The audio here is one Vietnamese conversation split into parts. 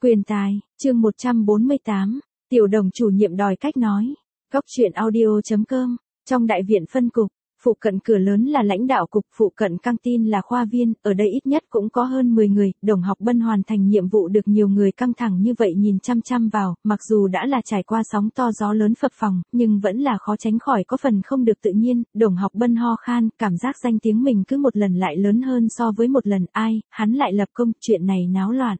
Quyền tài, chương 148, Tiểu Đồng chủ nhiệm đòi cách nói. Góc truyện audio.com, trong đại viện phân cục, phụ cận cửa lớn là lãnh đạo cục, phụ cận căng tin là khoa viên, ở đây ít nhất cũng có hơn 10 người, Đồng Học Bân hoàn thành nhiệm vụ được nhiều người căng thẳng như vậy nhìn chăm chăm vào, mặc dù đã là trải qua sóng to gió lớn phập phồng, nhưng vẫn là khó tránh khỏi có phần không được tự nhiên, Đồng Học Bân ho khan, cảm giác danh tiếng mình cứ một lần lại lớn hơn so với một lần, hắn lại lập công, chuyện này náo loạn.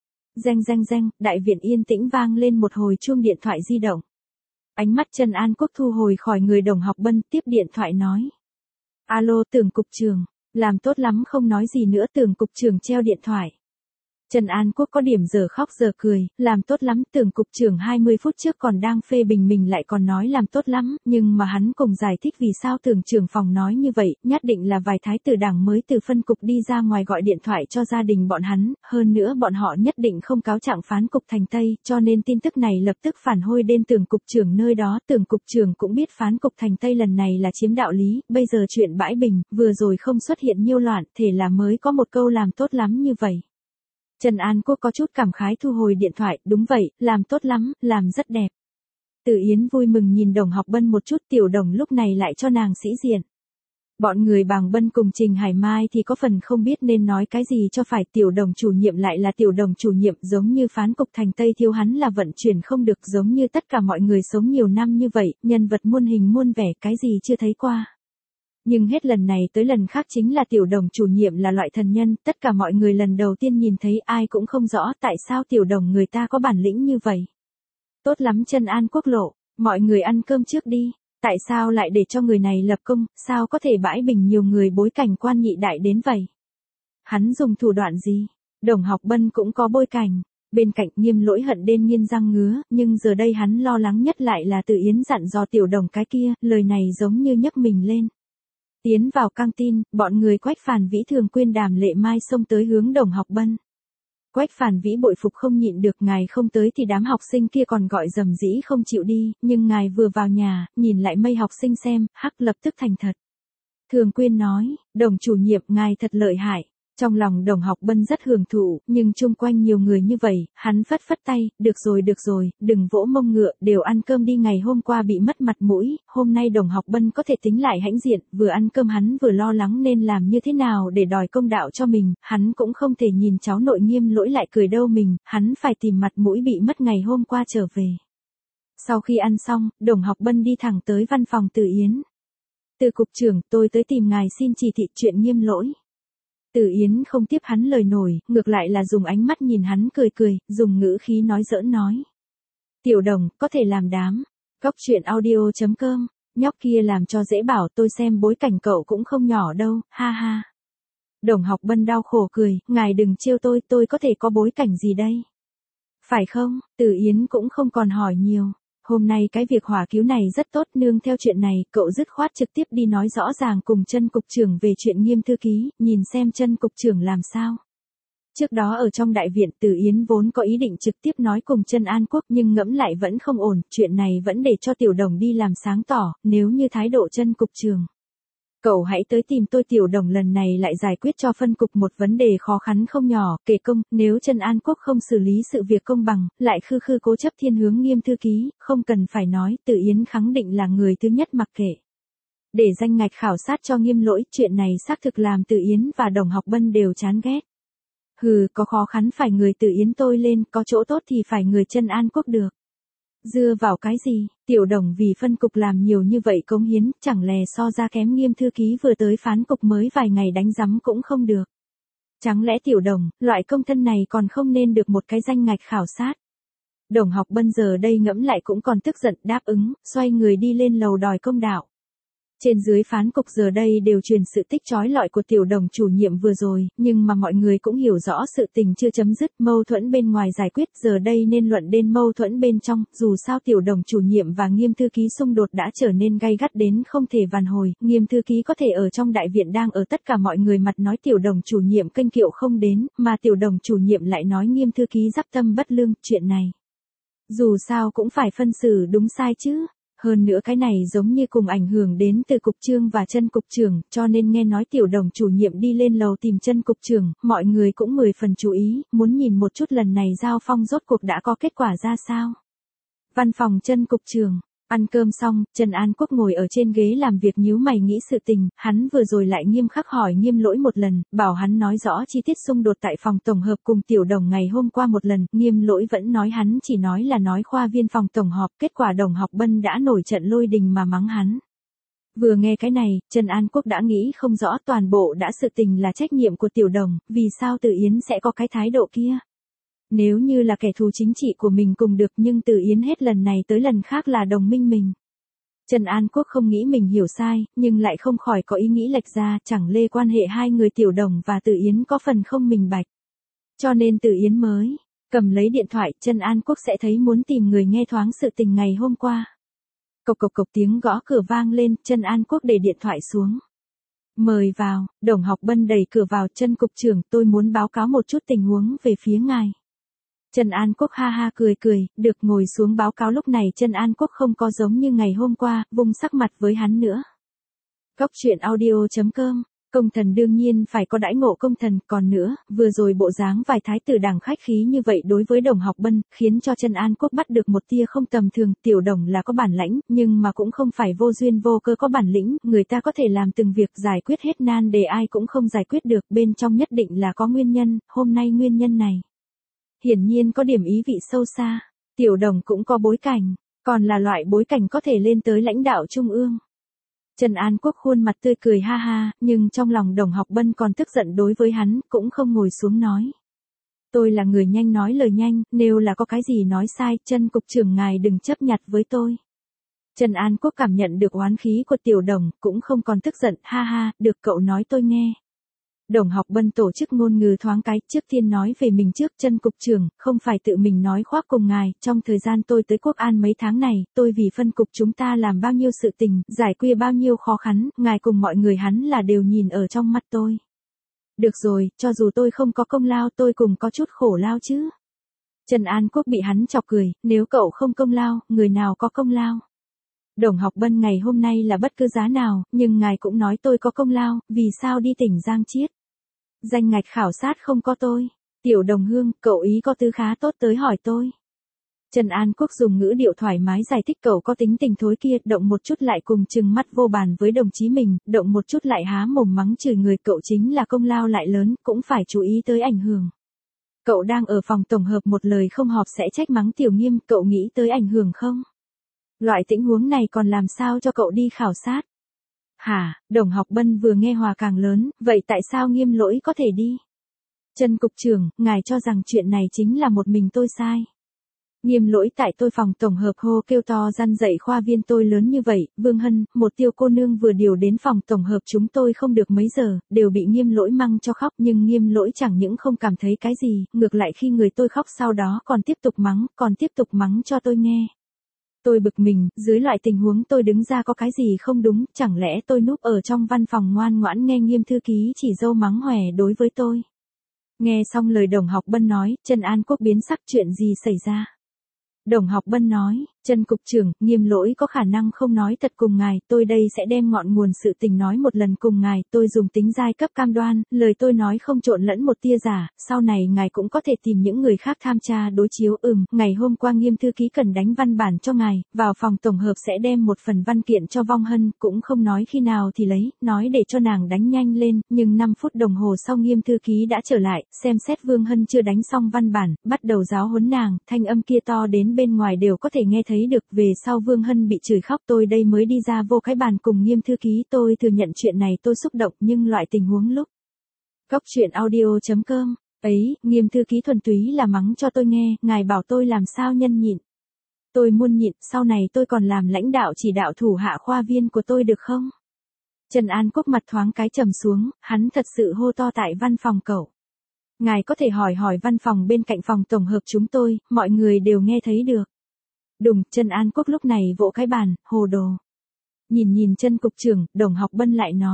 Reng, đại viện yên tĩnh vang lên một hồi chuông điện thoại di động. Ánh mắt Trần An Quốc thu hồi khỏi người Đồng Học Bân, tiếp điện thoại nói. Alo, Tưởng cục trưởng, làm tốt lắm, không nói gì nữa. Tưởng cục trưởng treo điện thoại. Trần An Quốc có điểm giờ khóc giờ cười, làm tốt lắm. Tưởng cục trưởng 20 phút trước còn đang phê bình mình lại còn nói làm tốt lắm, nhưng mà hắn cùng giải thích vì sao tưởng trưởng phòng nói như vậy, nhất định là vài thái tử đảng mới từ phân cục đi ra ngoài gọi điện thoại cho gia đình bọn hắn, hơn nữa bọn họ nhất định không cáo trạng phán cục thành Tây, cho nên tin tức này lập tức phản hồi đến tưởng cục trưởng nơi đó. Tưởng cục trưởng cũng biết phán cục thành Tây lần này là chiếm đạo lý, bây giờ chuyện bãi bình, vừa rồi không xuất hiện nhiêu loạn, thể là mới có một câu làm tốt lắm như vậy. Trần An Quốc có chút cảm khái thu hồi điện thoại, đúng vậy, làm tốt lắm, làm rất đẹp. Từ Yến vui mừng nhìn Đồng Học Bân một chút, Tiểu Đồng lúc này lại cho nàng sĩ diện. Bọn người Bàng Bân cùng Trình Hải Mai thì có phần không biết nên nói cái gì cho phải. Tiểu Đồng chủ nhiệm lại là Tiểu Đồng chủ nhiệm, giống như phán cục thành Tây thiếu hắn là vận chuyển không được, giống như tất cả mọi người sống nhiều năm như vậy, nhân vật muôn hình muôn vẻ, cái gì chưa thấy qua. Nhưng hết lần này tới lần khác chính là Tiểu Đồng chủ nhiệm là loại thần nhân, tất cả mọi người lần đầu tiên nhìn thấy ai cũng không rõ tại sao Tiểu Đồng người ta có bản lĩnh như vậy. Tốt lắm Trần An Quốc lộ, mọi người ăn cơm trước đi, tại sao lại để cho người này lập công, sao có thể bãi bình nhiều người bối cảnh quan nhị đại đến vậy? Hắn dùng thủ đoạn gì? Đồng Học Bân cũng có bối cảnh. Bên cạnh Nghiêm Lỗi hận đến nghiến răng ngứa, nhưng giờ đây hắn lo lắng nhất lại là Từ Yến dặn dò Tiểu Đồng cái kia, lời này giống như nhấc mình lên. Tiến vào căng tin, bọn người Quách Phàn Vĩ Thường Quyên Đàm Lệ Mai xông tới hướng Đồng Học Bân. Quách Phàn Vĩ bội phục không nhịn được, ngài không tới thì đám học sinh kia còn gọi rầm rĩ không chịu đi, nhưng ngài vừa vào nhà, nhìn lại mây học sinh xem, lập tức thành thật. Thường Quyên nói, Đồng chủ nhiệm ngài thật lợi hại. Trong lòng Đồng Học Bân rất hưởng thụ, nhưng chung quanh nhiều người như vậy, hắn phất phất tay, được rồi, đừng vỗ mông ngựa, đều ăn cơm đi, ngày hôm qua bị mất mặt mũi, hôm nay Đồng Học Bân có thể tính lại hãnh diện, vừa ăn cơm hắn vừa lo lắng nên làm như thế nào để đòi công đạo cho mình, hắn cũng không thể nhìn cháu nội Nghiêm Lỗi lại cười đâu mình, hắn phải tìm mặt mũi bị mất ngày hôm qua trở về. Sau khi ăn xong, Đồng Học Bân đi thẳng tới văn phòng Từ Yến. Từ cục trưởng, tôi tới tìm ngài xin chỉ thị chuyện Nghiêm Lỗi. Từ Yến không tiếp hắn lời nổi, ngược lại là dùng ánh mắt nhìn hắn cười, dùng ngữ khí nói giỡn nói. Tiểu Đồng, có thể làm đám. Góc truyện audio.com, nhóc kia làm cho dễ bảo, tôi xem bối cảnh cậu cũng không nhỏ đâu, ha ha. Đồng Học Bân đau khổ cười, ngài đừng trêu tôi có thể có bối cảnh gì đây? Phải không? Từ Yến cũng không còn hỏi nhiều. Hôm nay cái việc hỏa cứu này rất tốt, nương theo chuyện này, cậu dứt khoát trực tiếp đi nói rõ ràng cùng Trân cục trưởng về chuyện Nghiêm thư ký, nhìn xem Trân cục trưởng làm sao. Trước đó ở trong đại viện, Từ Yến vốn có ý định trực tiếp nói cùng Trần An Quốc, nhưng ngẫm lại vẫn không ổn, chuyện này vẫn để cho Tiểu Đồng đi làm sáng tỏ, nếu như thái độ Trân cục trưởng. Cậu hãy tới tìm tôi, Tiểu Đồng lần này lại giải quyết cho phân cục một vấn đề khó khăn không nhỏ, kể công, nếu Trần An Quốc không xử lý sự việc công bằng, lại khư cố chấp thiên hướng Nghiêm thư ký, không cần phải nói, Từ Yến khẳng định là người thứ nhất mặc kệ. Để danh ngạch khảo sát cho Nghiêm Lỗi, chuyện này xác thực làm Từ Yến và Đồng Học Bân đều chán ghét. Có khó khăn phải người Từ Yến tôi lên, có chỗ tốt thì phải người Trần An Quốc được. Dưa vào cái gì, Tiểu Đồng vì phân cục làm nhiều như vậy cống hiến, chẳng lẽ so ra kém Nghiêm thư ký vừa tới phán cục mới vài ngày đánh giấm cũng không được. Chẳng lẽ Tiểu Đồng, loại công thân này còn không nên được một cái danh ngạch khảo sát. Đồng Học Bân giờ đây ngẫm lại cũng còn tức giận, đáp ứng, xoay người đi lên lầu đòi công đạo. Trên dưới phán cục giờ đây đều truyền sự tích chói lọi của Tiểu Đồng chủ nhiệm vừa rồi, nhưng mà mọi người cũng hiểu rõ sự tình chưa chấm dứt, mâu thuẫn bên ngoài giải quyết, giờ đây nên luận đến mâu thuẫn bên trong, dù sao Tiểu Đồng chủ nhiệm và Nghiêm thư ký xung đột đã trở nên gay gắt đến không thể vãn hồi, Nghiêm thư ký có thể ở trong đại viện đang ở tất cả mọi người mặt nói Tiểu Đồng chủ nhiệm kênh kiệu không đến, mà Tiểu Đồng chủ nhiệm lại nói Nghiêm thư ký giáp tâm bất lương, chuyện này. Dù sao cũng phải phân xử đúng sai chứ. Hơn nữa cái này giống như cùng ảnh hưởng đến từ cục trưởng và Chân cục trưởng, cho nên nghe nói Tiểu Đồng chủ nhiệm đi lên lầu tìm Chân cục trưởng, mọi người cũng 10 phần chú ý, muốn nhìn một chút lần này giao phong rốt cuộc đã có kết quả ra sao. Văn phòng Chân cục trưởng. Ăn cơm xong, Trần An Quốc ngồi ở trên ghế làm việc nhíu mày nghĩ sự tình, hắn vừa rồi lại nghiêm khắc hỏi Nghiêm Lỗi một lần, bảo hắn nói rõ chi tiết xung đột tại phòng tổng hợp cùng Tiểu Đồng ngày hôm qua một lần, Nghiêm Lỗi vẫn nói hắn chỉ nói khoa viên phòng tổng họp, kết quả Đồng Học Bân đã nổi trận lôi đình mà mắng hắn. Vừa nghe cái này, Trần An Quốc đã nghĩ không rõ toàn bộ đã sự tình là trách nhiệm của Tiểu Đồng, vì sao Từ Yến sẽ có cái thái độ kia. Nếu như là kẻ thù chính trị của mình cùng được nhưng Từ Yến hết lần này tới lần khác là đồng minh mình. Trần An Quốc không nghĩ mình hiểu sai, nhưng lại không khỏi có ý nghĩ lệch ra, chẳng lê quan hệ hai người Tiểu Đồng và Từ Yến có phần không minh bạch. Cho nên Từ Yến mới cầm lấy điện thoại, Trần An Quốc sẽ thấy muốn tìm người nghe thoáng sự tình ngày hôm qua. Cộc cộc cộc tiếng gõ cửa vang lên, Trần An Quốc để điện thoại xuống. Mời vào, Đồng Học Bân đẩy cửa vào, Trần cục trưởng, tôi muốn báo cáo một chút tình huống về phía ngài. Trần An Quốc ha ha cười, được ngồi xuống báo cáo. Lúc này Trần An Quốc không có giống như ngày hôm qua, vung sắc mặt với hắn nữa. Góc truyện audio.com, công thần đương nhiên phải có đãi ngộ công thần, còn nữa, vừa rồi bộ dáng vài thái tử đảng khách khí như vậy đối với Đồng Học Bân, khiến cho Trần An Quốc bắt được một tia không tầm thường, Tiểu Đồng là có bản lãnh, nhưng mà cũng không phải vô duyên vô cơ có bản lĩnh, người ta có thể làm từng việc giải quyết hết nan đề ai cũng không giải quyết được, bên trong nhất định là có nguyên nhân, hôm nay nguyên nhân này hiển nhiên có điểm ý vị sâu xa. Tiểu Đồng cũng có bối cảnh, còn là loại bối cảnh có thể lên tới lãnh đạo trung ương. Trần An Quốc khuôn mặt tươi cười ha ha, nhưng trong lòng Đồng Học Bân còn tức giận đối với hắn, cũng không ngồi xuống nói. Tôi là người nhanh nói lời nhanh, nếu là có cái gì nói sai, Trần cục trưởng ngài đừng chấp nhặt với tôi. Trần An Quốc cảm nhận được oán khí của Tiểu Đồng, cũng không còn tức giận, ha ha, được cậu nói tôi nghe. Đồng Học Bân tổ chức ngôn ngữ thoáng cái, trước tiên nói về mình trước, Trần cục trưởng, không phải tự mình nói khoác cùng ngài, trong thời gian tôi tới Quốc An mấy tháng này, tôi vì phân cục chúng ta làm bao nhiêu sự tình, giải quyết bao nhiêu khó khăn, ngài cùng mọi người hắn là đều nhìn ở trong mắt tôi. Được rồi, cho dù tôi không có công lao tôi cũng có chút khổ lao chứ. Trần An Quốc bị hắn chọc cười, nếu cậu không công lao, người nào có công lao? Đồng Học Bân ngày hôm nay là bất cứ giá nào, nhưng ngài cũng nói tôi có công lao, vì sao đi tỉnh Giang Chiết? Danh ngạch khảo sát không có tôi. Tiểu Đồng Hương, cậu ý có tư khá tốt tới hỏi tôi. Trần An Quốc dùng ngữ điệu thoải mái giải thích cậu có tính tình thối kia, động một chút lại cùng trừng mắt vô bàn với đồng chí mình, động một chút lại há mồm mắng chửi người, cậu chính là công lao lại lớn, cũng phải chú ý tới ảnh hưởng. Cậu đang ở phòng tổng hợp một lời không họp sẽ trách mắng Tiểu Nghiêm, cậu nghĩ tới ảnh hưởng không? Loại tình huống này còn làm sao cho cậu đi khảo sát? Hả, Đồng Học Bân vừa nghe hòa càng lớn, vậy tại sao Nghiêm Lỗi có thể đi? Trần cục trưởng, ngài cho rằng chuyện này chính là một mình tôi sai. Nghiêm Lỗi tại tôi phòng tổng hợp hô kêu to răn dạy khoa viên tôi lớn như vậy, Vương Hân, một Tiêu cô nương vừa điều đến phòng tổng hợp chúng tôi không được mấy giờ, đều bị Nghiêm Lỗi măng cho khóc, nhưng Nghiêm Lỗi chẳng những không cảm thấy cái gì, ngược lại khi người tôi khóc sau đó còn tiếp tục mắng cho tôi nghe. Tôi bực mình, dưới loại tình huống tôi đứng ra có cái gì không đúng, chẳng lẽ tôi núp ở trong văn phòng ngoan ngoãn nghe Nghiêm thư ký chỉ dâu mắng hòe đối với tôi. Nghe xong lời Đồng Học Bân nói, Trần An Quốc biến sắc, chuyện gì xảy ra? Đồng Học Bân nói, Trần cục trưởng, Nghiêm Lỗi có khả năng không nói thật cùng ngài, tôi đây sẽ đem ngọn nguồn sự tình nói một lần cùng ngài, tôi dùng tính giai cấp cam đoan, lời tôi nói không trộn lẫn một tia giả, sau này ngài cũng có thể tìm những người khác tham tra đối chiếu. Ngày hôm qua Nghiêm thư ký cần đánh văn bản cho ngài, vào phòng tổng hợp sẽ đem một phần văn kiện cho Vong Hân, cũng không nói khi nào thì lấy, nói để cho nàng đánh nhanh lên, nhưng 5 phút đồng hồ sau Nghiêm thư ký đã trở lại, xem xét Vương Hân chưa đánh xong văn bản, bắt đầu giáo huấn nàng, thanh âm kia to đến bên ngoài đều có thể nghe thấy được, về sau Vương Hân bị chửi khóc, tôi đây mới đi ra vô cái bàn cùng Nghiêm thư ký, tôi thừa nhận chuyện này tôi xúc động, nhưng loại tình huống lúc góc truyện audio.com ấy, Nghiêm thư ký thuần túy là mắng cho tôi nghe, ngài bảo tôi làm sao nhân nhịn. Tôi muôn nhịn, sau này tôi còn làm lãnh đạo chỉ đạo thủ hạ khoa viên của tôi được không? Trần An Quốc mặt thoáng cái trầm xuống, hắn thật sự hô to tại văn phòng cậu. Ngài có thể hỏi văn phòng bên cạnh phòng tổng hợp chúng tôi, mọi người đều nghe thấy được. Đùng, Trần An Quốc lúc này vỗ cái bàn, hồ đồ. Nhìn Trần cục trưởng, Đồng Học Bân lại nói.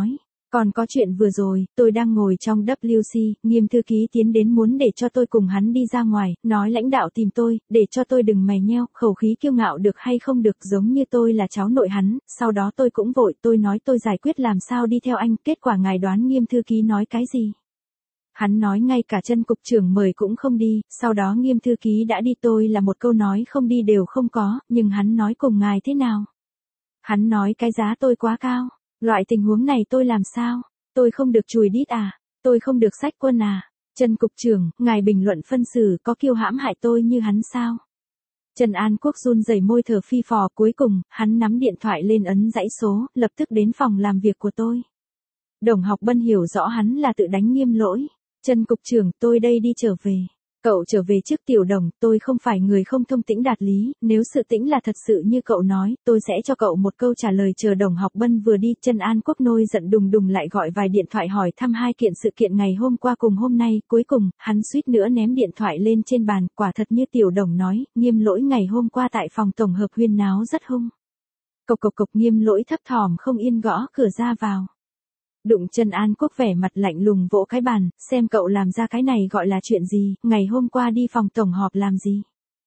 Còn có chuyện vừa rồi, tôi đang ngồi trong WC, Nghiêm thư ký tiến đến muốn để cho tôi cùng hắn đi ra ngoài, nói lãnh đạo tìm tôi, để cho tôi đừng mày nheo, khẩu khí kiêu ngạo được hay không được giống như tôi là cháu nội hắn, sau đó tôi cũng vội, tôi nói tôi giải quyết làm sao đi theo anh, kết quả ngài đoán Nghiêm thư ký nói cái gì? Hắn nói ngay cả chân cục trưởng mời cũng không đi, sau đó Nghiêm thư ký đã đi, tôi là một câu nói không đi đều không có, nhưng hắn nói cùng ngài thế nào? Hắn nói cái giá tôi quá cao. Loại tình huống này tôi làm sao? Tôi không được chùi đít à? Tôi không được xách quân à? Trần cục trưởng, ngài bình luận phân xử có kiêu hãm hại tôi như hắn sao? Trần An Quốc run rẩy môi thở phi phò, cuối cùng, hắn nắm điện thoại lên ấn dãy số, lập tức đến phòng làm việc của tôi. Đồng Học Bân hiểu rõ hắn là tự đánh Nghiêm lỗi. Trần cục trưởng, tôi đây đi trở về. Cậu trở về trước Tiểu Đồng, tôi không phải người không thông tĩnh đạt lý, nếu sự tĩnh là thật sự như cậu nói, tôi sẽ cho cậu một câu trả lời. Chờ Đồng Học Bân vừa đi, Trần An Quốc nôi giận đùng đùng lại gọi vài điện thoại hỏi thăm hai kiện sự kiện ngày hôm qua cùng hôm nay, cuối cùng, hắn suýt nữa ném điện thoại lên trên bàn, quả thật như Tiểu Đồng nói, Nghiêm lỗi ngày hôm qua tại phòng tổng hợp huyên náo rất hung. Cộc cộc cộc, Nghiêm lỗi thấp thỏm không yên gõ cửa ra vào. Đụng Trần An Quốc vẻ mặt lạnh lùng vỗ cái bàn, xem cậu làm ra cái này gọi là chuyện gì, ngày hôm qua đi phòng tổng họp làm gì?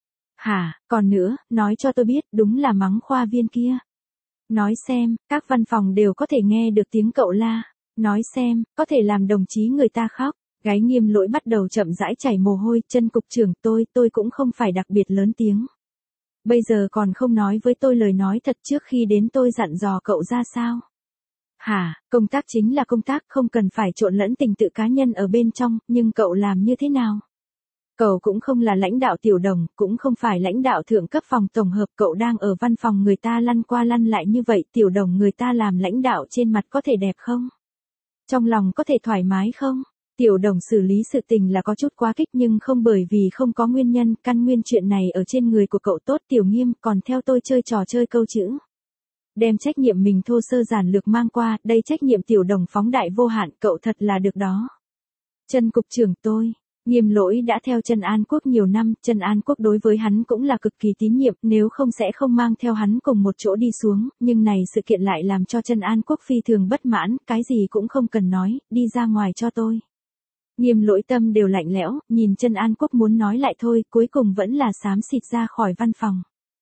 Hả, còn nữa, nói cho tôi biết, đúng là mắng khoa viên kia. Nói xem, các văn phòng đều có thể nghe được tiếng cậu la. Nói xem, có thể làm đồng chí người ta khóc. Gái Nghiêm lỗi bắt đầu chậm rãi chảy mồ hôi. Trần cục trưởng, tôi cũng không phải đặc biệt lớn tiếng. Bây giờ còn không nói với tôi lời nói thật trước khi đến tôi dặn dò cậu ra sao? Hả, công tác chính là công tác, không cần phải trộn lẫn tình tự cá nhân ở bên trong, nhưng cậu làm như thế nào? Cậu cũng không là lãnh đạo Tiểu Đồng, cũng không phải lãnh đạo thượng cấp phòng tổng hợp, cậu đang ở văn phòng người ta lăn qua lăn lại như vậy, Tiểu Đồng người ta làm lãnh đạo trên mặt có thể đẹp không? Trong lòng có thể thoải mái không? Tiểu Đồng xử lý sự tình là có chút quá kích nhưng không bởi vì không có nguyên nhân, căn nguyên chuyện này ở trên người của cậu tốt. Tiểu Nghiêm, còn theo tôi chơi trò chơi câu chữ. Đem trách nhiệm mình thô sơ giản lược mang qua, đây trách nhiệm Tiểu Đồng phóng đại vô hạn, cậu thật là được đó. Trần cục trưởng, Nghiêm lỗi đã theo Trần An Quốc nhiều năm, Trần An Quốc đối với hắn cũng là cực kỳ tín nhiệm, nếu không sẽ không mang theo hắn cùng một chỗ đi xuống, nhưng này sự kiện lại làm cho Trần An Quốc phi thường bất mãn, cái gì cũng không cần nói, đi ra ngoài cho tôi. Nghiêm lỗi tâm đều lạnh lẽo, nhìn Trần An Quốc muốn nói lại thôi, cuối cùng vẫn là xám xịt ra khỏi văn phòng.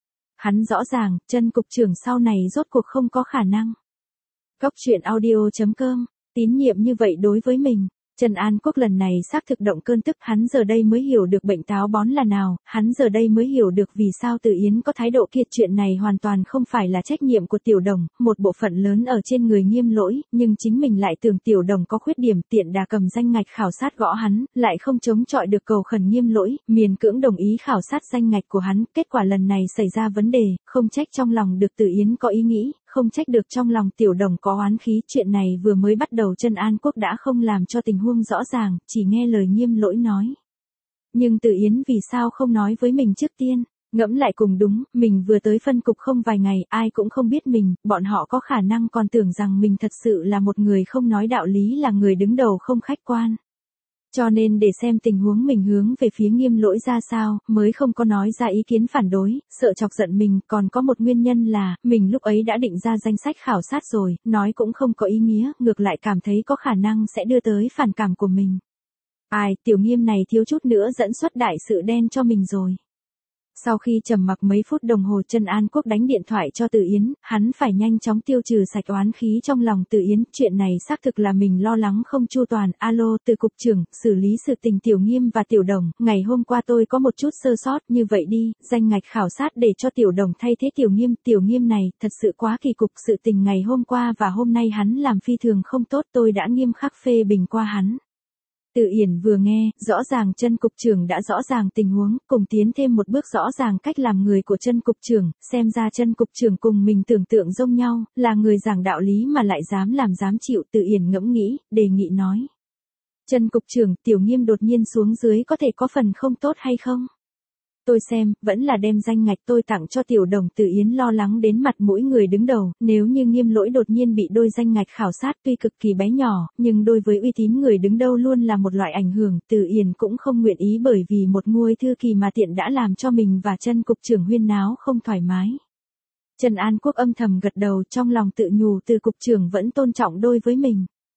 Hắn rõ ràng, Trần cục trưởng sau này rốt cuộc không có khả năng. Góc truyện audio.com, tín nhiệm như vậy đối với mình. Trần An Quốc lần này xác thực động cơn tức, hắn giờ đây mới hiểu được bệnh táo bón là nào, hắn giờ đây mới hiểu được vì sao Từ Yến có thái độ kia. Chuyện này hoàn toàn không phải là trách nhiệm của Tiểu Đồng, một bộ phận lớn ở trên người Nghiêm lỗi, nhưng chính mình lại tưởng Tiểu Đồng có khuyết điểm, tiện đà cầm danh ngạch khảo sát gõ hắn, lại không chống chọi được cầu khẩn Nghiêm lỗi, miền cưỡng đồng ý khảo sát danh ngạch của hắn, kết quả lần này xảy ra vấn đề, không trách trong lòng được Từ Yến có ý nghĩ, không trách được trong lòng Tiểu Đồng có oán khí. Chuyện này vừa mới bắt đầu Trần An Quốc đã không làm cho tình huống rõ ràng, chỉ nghe lời Nghiêm lỗi nói. Nhưng Từ Yến vì sao không nói với mình trước tiên? Ngẫm lại cùng đúng, mình vừa tới phân cục không vài ngày, ai cũng không biết mình, bọn họ có khả năng còn tưởng rằng mình thật sự là một người không nói đạo lý, là người đứng đầu không khách quan. Cho nên để xem tình huống mình hướng về phía Nghiêm lỗi ra sao, mới không có nói ra ý kiến phản đối, sợ chọc giận mình. Còn có một nguyên nhân là, mình lúc ấy đã định ra danh sách khảo sát rồi, nói cũng không có ý nghĩa, ngược lại cảm thấy có khả năng sẽ đưa tới phản cảm của mình. Ai, Tiểu Nghiêm này thiếu chút nữa dẫn xuất đại sự đen cho mình rồi. Sau khi trầm mặc mấy phút đồng hồ, Trần An Quốc đánh điện thoại cho Từ Yến, hắn phải nhanh chóng tiêu trừ sạch oán khí trong lòng Từ Yến, chuyện này xác thực là mình lo lắng không chu toàn. Alo, Từ cục trưởng, xử lý sự tình Tiểu Nghiêm và Tiểu Đồng, ngày hôm qua tôi có một chút sơ sót, như vậy đi, danh ngạch khảo sát để cho Tiểu Đồng thay thế Tiểu Nghiêm này, thật sự quá kỳ cục, sự tình ngày hôm qua và hôm nay hắn làm phi thường không tốt, tôi đã nghiêm khắc phê bình qua hắn. Từ Yển vừa nghe, rõ ràng Trần cục trưởng đã rõ ràng tình huống, cùng tiến thêm một bước rõ ràng cách làm người của Trần cục trưởng, xem ra Trần cục trưởng cùng mình tưởng tượng giống nhau, là người giảng đạo lý mà lại dám làm dám chịu. Từ Yển ngẫm nghĩ, đề nghị nói. Trần cục trưởng, Tiểu Nghiêm đột nhiên xuống dưới có thể có phần không tốt hay không? Tôi xem, vẫn là đem danh ngạch tôi tặng cho Tiểu Đồng. Từ Yến lo lắng đến mặt mũi người đứng đầu, nếu như Nghiêm lỗi đột nhiên bị đôi danh ngạch khảo sát tuy cực kỳ bé nhỏ, nhưng đối với uy tín người đứng đầu luôn là một loại ảnh hưởng. Từ Yến cũng không nguyện ý bởi vì một ngôi thư kỳ mà tiện đã làm cho mình và Trần cục trưởng huyên náo không thoải mái. Trần An Quốc âm thầm gật đầu, trong lòng tự nhủ Từ cục trưởng vẫn tôn trọng đôi với mình.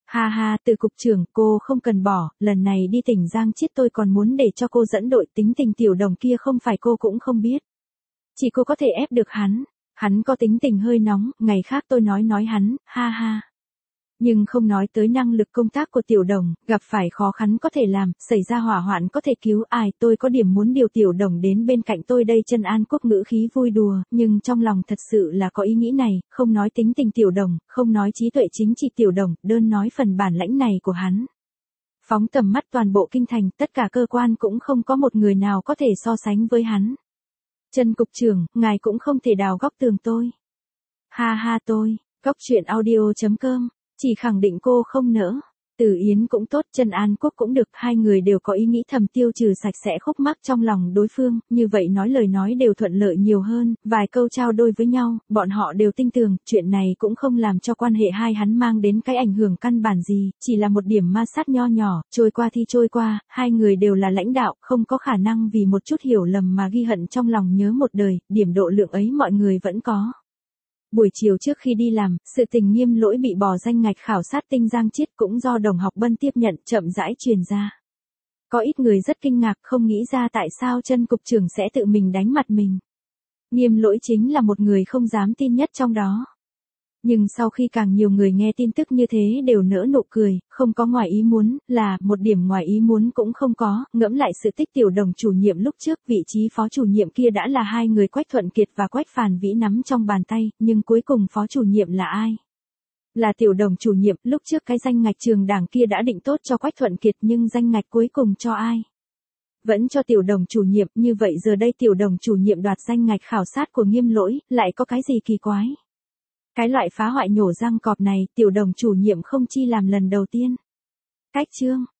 Ha ha, Từ cục trưởng, cô không cần bỏ, lần này đi tỉnh Giang Chiết tôi còn muốn để cho cô dẫn đội, tính tình Tiểu Đồng kia không phải cô cũng không biết. Chỉ cô có thể ép được hắn có tính tình hơi nóng, ngày khác tôi nói hắn, ha ha. Nhưng không nói tới năng lực công tác của Tiểu Đồng, gặp phải khó khăn có thể làm, xảy ra hỏa hoạn có thể cứu ai, tôi có điểm muốn điều Tiểu Đồng đến bên cạnh tôi đây. Trần An Quốc ngữ khí vui đùa, nhưng trong lòng thật sự là có ý nghĩ này, không nói tính tình Tiểu Đồng, không nói trí tuệ chính trị Tiểu Đồng, đơn nói phần bản lãnh này của hắn. Phóng tầm mắt toàn bộ kinh thành, tất cả cơ quan cũng không có một người nào có thể so sánh với hắn. Trần cục trưởng, ngài cũng không thể đào góc tường tôi. Ha ha tôi, góc chuyện audio.com. Chỉ khẳng định cô không nỡ. Từ Yến cũng tốt, Trần An Quốc cũng được, hai người đều có ý nghĩ thầm tiêu trừ sạch sẽ khúc mắc trong lòng đối phương, như vậy nói lời nói đều thuận lợi nhiều hơn, vài câu trao đổi với nhau, bọn họ đều tin tưởng, chuyện này cũng không làm cho quan hệ hai hắn mang đến cái ảnh hưởng căn bản gì, chỉ là một điểm ma sát nho nhỏ, trôi qua thì trôi qua, hai người đều là lãnh đạo, không có khả năng vì một chút hiểu lầm mà ghi hận trong lòng nhớ một đời, điểm độ lượng ấy mọi người vẫn có. Buổi chiều trước khi đi làm, sự tình Nghiêm Lỗi bị bỏ danh ngạch khảo sát tinh Giang Chiết cũng do Đồng Học Bân tiếp nhận, chậm rãi truyền ra. Có ít người rất kinh ngạc, không nghĩ ra tại sao Trần cục trưởng sẽ tự mình đánh mặt mình. Nghiêm Lỗi chính là một người không dám tin nhất trong đó. Nhưng sau khi càng nhiều người nghe tin tức như thế đều nỡ nụ cười, không có ngoài ý muốn, là một điểm ngoài ý muốn cũng không có, ngẫm lại sự tích Tiểu Đồng chủ nhiệm lúc trước, vị trí phó chủ nhiệm kia đã là hai người Quách Thuận Kiệt và Quách Phàn Vĩ nắm trong bàn tay, nhưng cuối cùng phó chủ nhiệm là ai? Là Tiểu Đồng chủ nhiệm, lúc trước cái danh ngạch trường đảng kia đã định tốt cho Quách Thuận Kiệt nhưng danh ngạch cuối cùng cho ai? Vẫn cho Tiểu Đồng chủ nhiệm, như vậy giờ đây Tiểu Đồng chủ nhiệm đoạt danh ngạch khảo sát của Nghiêm Lỗi, lại có cái gì kỳ quái? Cái loại phá hoại nhổ răng cọp này, Tiểu Đồng chủ nhiệm không chi làm lần đầu tiên. Cách chương